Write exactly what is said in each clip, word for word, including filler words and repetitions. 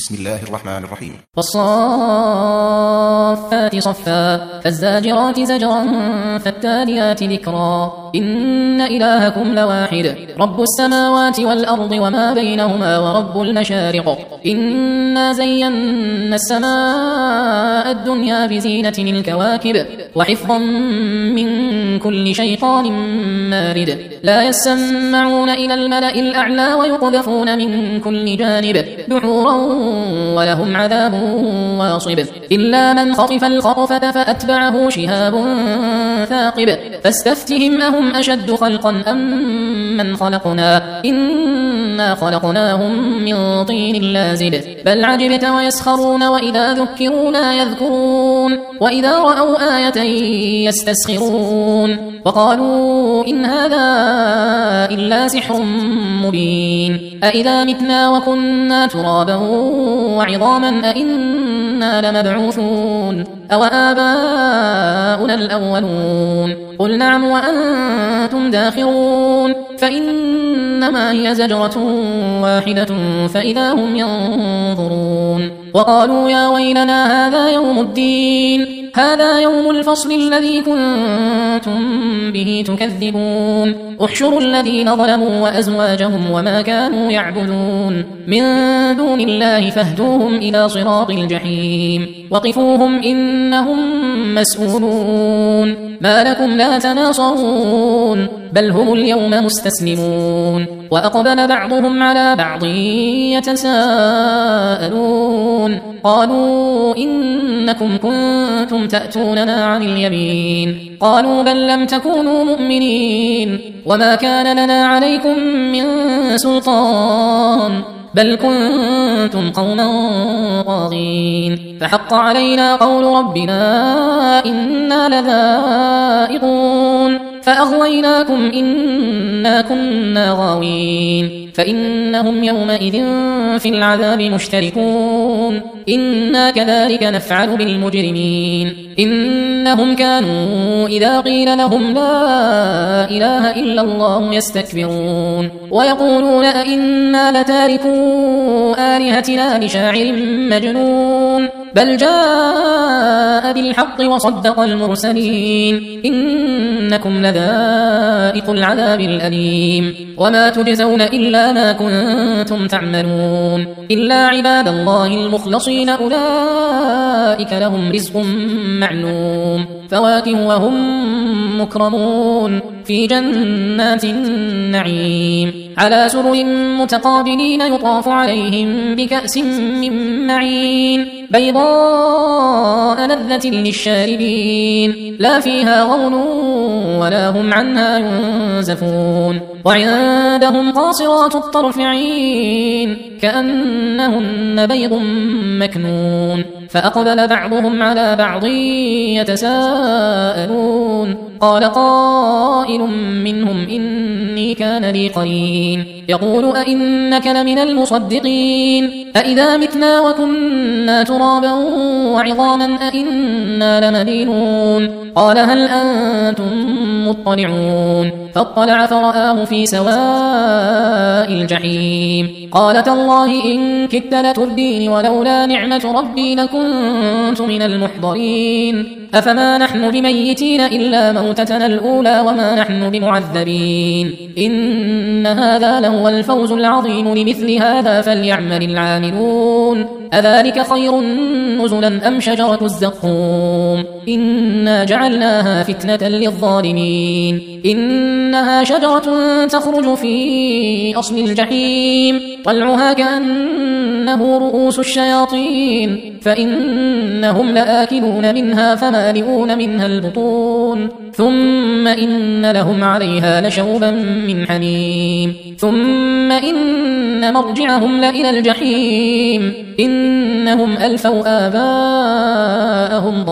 بسم الله الرحمن الرحيم. والصافات صفا فالزاجرات زجرا فالتاليات ذكرا إن إلهكم لواحد رب السماوات والأرض وما بينهما ورب المشارق إنا زينا السماء الدنيا بزينة الكواكب وحفظا من كل شيطان مارد لا يسمعون إلى الملأ الأعلى ويقذفون من كل جانب دحورا ولهم عذاب واصب إلا من خطف الخطفة فأتبعه شهاب ثاقب فاستفتهم أهم أشد خلقا أم من خلقنا إنا خلقناهم من طين لازب بل عجبت ويسخرون وإذا ذكروا لا يذكرون وإذا رأوا آية يستسخرون وقالوا إن هذا إلا سحر مبين أإذا متنا وكنا ترابا وعظاما أإنا لمبعوثون أو آباؤنا الأولون قل نعم وأنتم داخرون فإنما هي زجرة واحدة فإذا هم ينظرون وقالوا يا ويلنا هذا يوم الدين هذا يوم الفصل الذي كنتم به تكذبون احشروا الذين ظلموا وأزواجهم وما كانوا يعبدون من دون الله فاهدوهم إلى صراط الجحيم وقفوهم إنهم مسؤولون ما لكم لا تناصرون بل هم اليوم مستسلمون وأقبل بعضهم على بعض يتساءلون قالوا إنكم كنتم تأتوننا عن اليمين قالوا بل لم تكونوا مؤمنين وما كان لنا عليكم من سلطان بل كنتم قوما طاغين فحق علينا قول ربنا إنا لذائقون فأغويناكم إنا كنا غاوين فإنهم يومئذ في العذاب مشتركون إنا كذلك نفعل بالمجرمين إنهم كانوا إذا قيل لهم لا إله إلا الله يستكبرون ويقولون أئنا لتاركوا آلهتنا لشاعر مجنون بل جاء بالحق وصدق المرسلين إنكم لذائق العذاب الأليم وما تجزون إلا ما كنتم تعملون إلا عباد الله المخلصين أولئك لهم رزق معلوم فواكه وهم مكرمون في جنات النعيم على سرر متقابلين يطاف عليهم بكأس من معين بيضاء لذة للشاربين لا فيها غول ولا هم عنها ينزفون وعندهم قاصرات الطرف عين كأنهن بيض مكنون فأقبل بعضهم على بعض يتساءلون قال قائل منهم إني كان لي قرين يقول أئنك لمن المصدقين أئذا متنا وكنا ترابا وعظاما أئنا لمدينون قال هل أنتم مطلعون فاطلع فرآه في سواء الجحيم قال تالله إن كدت لتردين ولولا نعمة ربي لكنت من المحضرين أفما نحن بميتين إلا موتتنا الأولى وما نحن بمعذبين إن هذا لهو الفوز العظيم لمثل هذا فليعمل العاملون أذلك خير نزلا أم شجرة الزقوم إنا جعلناها فتنة للظالمين إنها شجرة تخرج في أصل الجحيم طلعها كأنه رؤوس الشياطين فإنهم لآكلون منها فمالئون منها البطون ثم إن لهم عليها لشوبا من حميم ثم إن مرجعهم لإلى الجحيم إنهم ألفوا آباءهم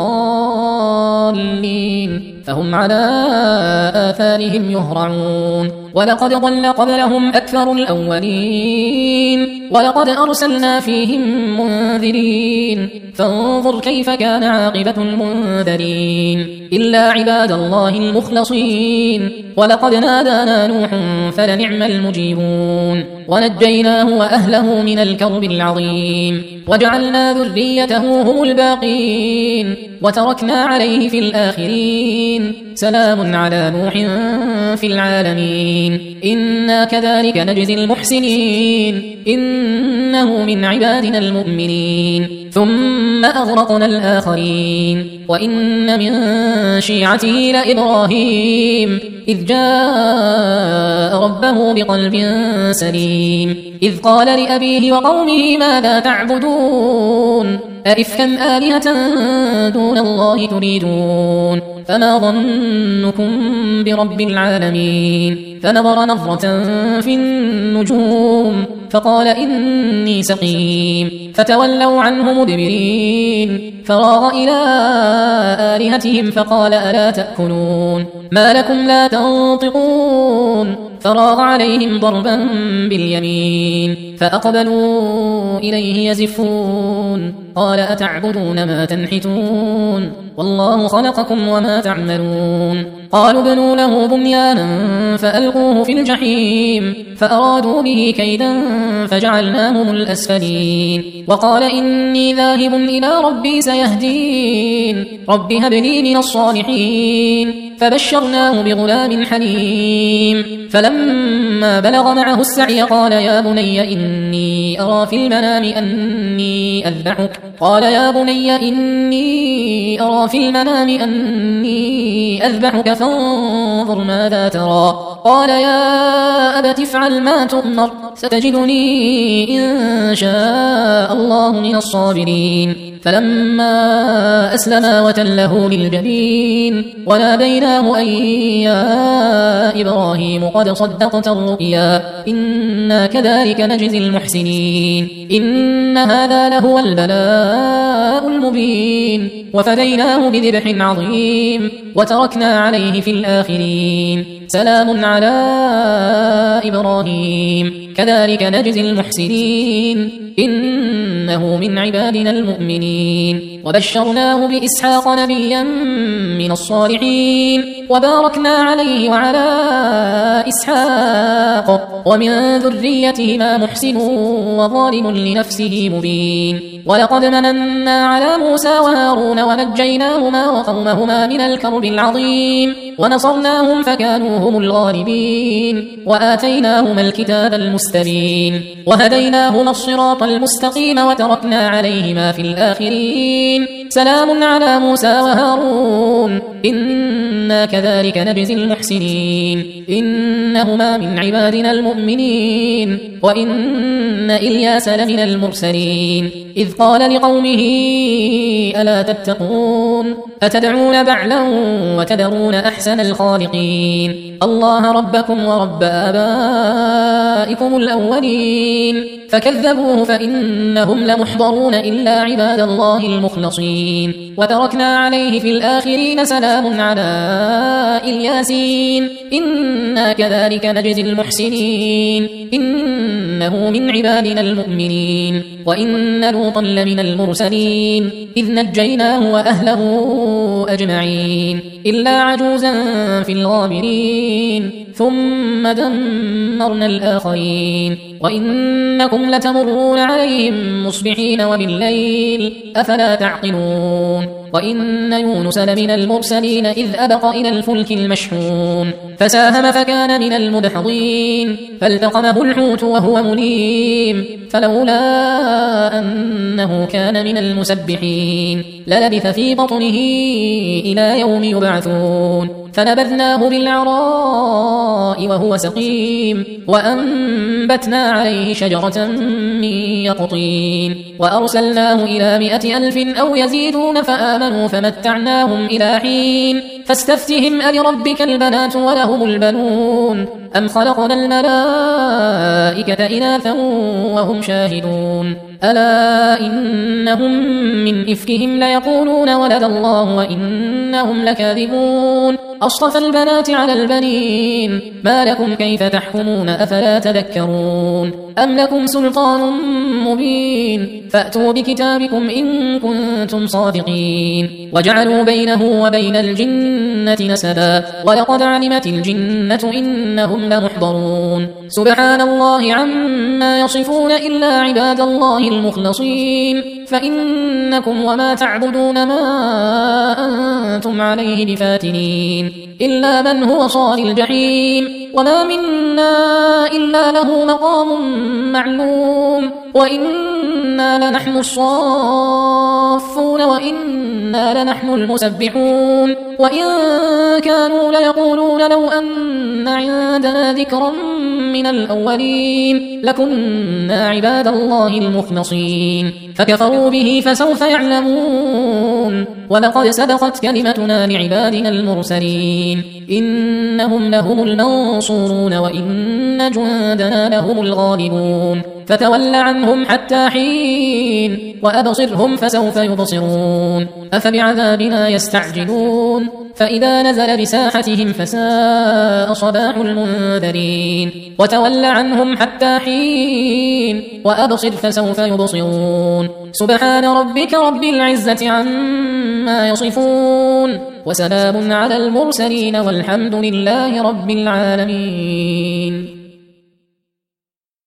ضالين فهم على آثارهم يهرعون ولقد ضل قبلهم أكثر الأولين ولقد أرسلنا فيهم منذرين فانظر كيف كان عاقبة المنذرين إلا عباد الله المخلصين ولقد نادانا نوح فلنعم المجيبون ونجيناه وأهله من الكرب العظيم وجعلنا ذريته هم الباقين وتركنا عليه في الآخرين سلام على نوح في العالمين إنا كذلك نجزي المحسنين إنه من عبادنا المؤمنين ثم أغرقنا الآخرين وإن من شيعته لإبراهيم إذ جاء ربه بقلب سليم إذ قال لأبيه وقومه ماذا تعبدون أئفكا آلهة دون الله تريدون فما ظنكم برب العالمين فنظر نظرة في النجوم فقال إني سقيم فتولوا عنه مدبرين فراغ إلى آلهتهم فقال ألا تأكلون ما لكم لا تنطقون فراغ عليهم ضربا باليمين فأقبلوا إليه يزفون قال أتعبدون ما تنحتون والله خلقكم وما تعملون قالوا ابنوا له بنيانا فألقوه في الجحيم فأرادوا به كيدا فجعلناهم الأسفلين وقال إني ذاهب إلى ربي سيهدين رب هب لي من الصالحين فبشرناه بغلام حليم فلما بلغ معه السعي قال يا بني إني أرى في المنام أني أذبحك قال يا بني إني أرى في المنام أني أذبحك فانظر ماذا ترى قال يا أبت افعل ما تؤمر ستجدني إن شاء الله من الصابرين فلما أسلما وتله للجبين وناديناه أن يا إبراهيم قد صدقت الرؤيا إنا كذلك نجزي المحسنين إن هذا لهو البلاء المبين وفديناه بذبح عظيم وتركنا عليه في الآخرين سلام على إبراهيم كذلك نجزي المحسنين إنه من عبادنا المؤمنين وبشرناه بإسحاق نبيا من الصالحين وباركنا عليه وعلى إسحاق ومن ذريتهما محسن وظالم لنفسه مبين ولقد مننا على موسى وهارون ونجيناهما وقومهما من الكرب العظيم ونصرناهم فكانوا هم الغالبين وآتيناهما الكتاب المستبين وهديناهما الصراط المستقيم وتركنا عليهما في الآخرين سلام على موسى وهارون إنا كذلك نجزي المحسنين إنهما من عبادنا المؤمنين وإن إلياس لمن المرسلين إذ قال لقومه ألا تتقون أتدعون بعلا وتذرون أحسن الخالقين الله ربكم ورب آبائكم الأولين فكذبوه فإنهم لمحضرون إلا عباد الله المخلصين وتركنا عليه في الآخرين سلام على الياسين إنا كذلك نجزي المحسنين إنه من عبادنا المؤمنين وإن لوطا لمن المرسلين إذ نجيناه وأهله أجمعين إلا عجوزا في الغابرين ثم دمرنا الآخرين وإنكم لتمرون عليهم مصبحين وبالليل أفلا تعقلون وإن يونس لمن المرسلين إذ أبق إلى الفلك المشحون فساهم فكان من المدحضين فالتقمه الحوت وهو مليم فلولا أنه كان من المسبحين للبث في بطنه إلى يوم يبعثون فنبذناه بالعراء وهو سقيم وأنبتنا عليه شجرة من يقطين وأرسلناه إلى مائة ألف أو يزيدون فآمنوا فمتعناهم إلى حين فاستفتهم ألربك البنات ولهم البنون أم خلقنا الملائكة إناثا وهم شاهدون ألا إنهم من إفكهم ليقولون ولد الله وإنهم لكاذبون أصطفى البنات على البنين ما لكم كيف تحكمون أفلا تذكرون أم لكم سلطان مبين فأتوا بكتابكم إن كنتم صادقين وجعلوا بينه وبين الجنة نسبا ولقد علمت الجنة إنهم لمحضرون سبحان الله عما يصفون إلا عباد الله المخلصين فإنكم وما تعبدون ما أنتم عليه بفاتنين إلا من هو صال الجحيم وما منا إلا له مقام معلوم وإنا لنحن الصافون وإنا لنحن المسبحون وإن كانوا ليقولون لو أن عندنا ذكرا من الأولين لكنا عباد الله المخلصين فكفروا به فسوف يعلمون ولقد سبقت كلمتنا لعبادنا المرسلين إنهم لهم المنصورون وإن جندنا لهم الغالبون فتول عنهم حتى حين وأبصرهم فسوف يبصرون أفبعذابنا يستعجلون فإذا نزل بساحتهم فساء صباح المنذرين وتول عنهم حتى حين وأبصر فسوف يبصرون سبحان ربك رب العزة عما يصفون وسلام على المرسلين والحمد لله رب العالمين.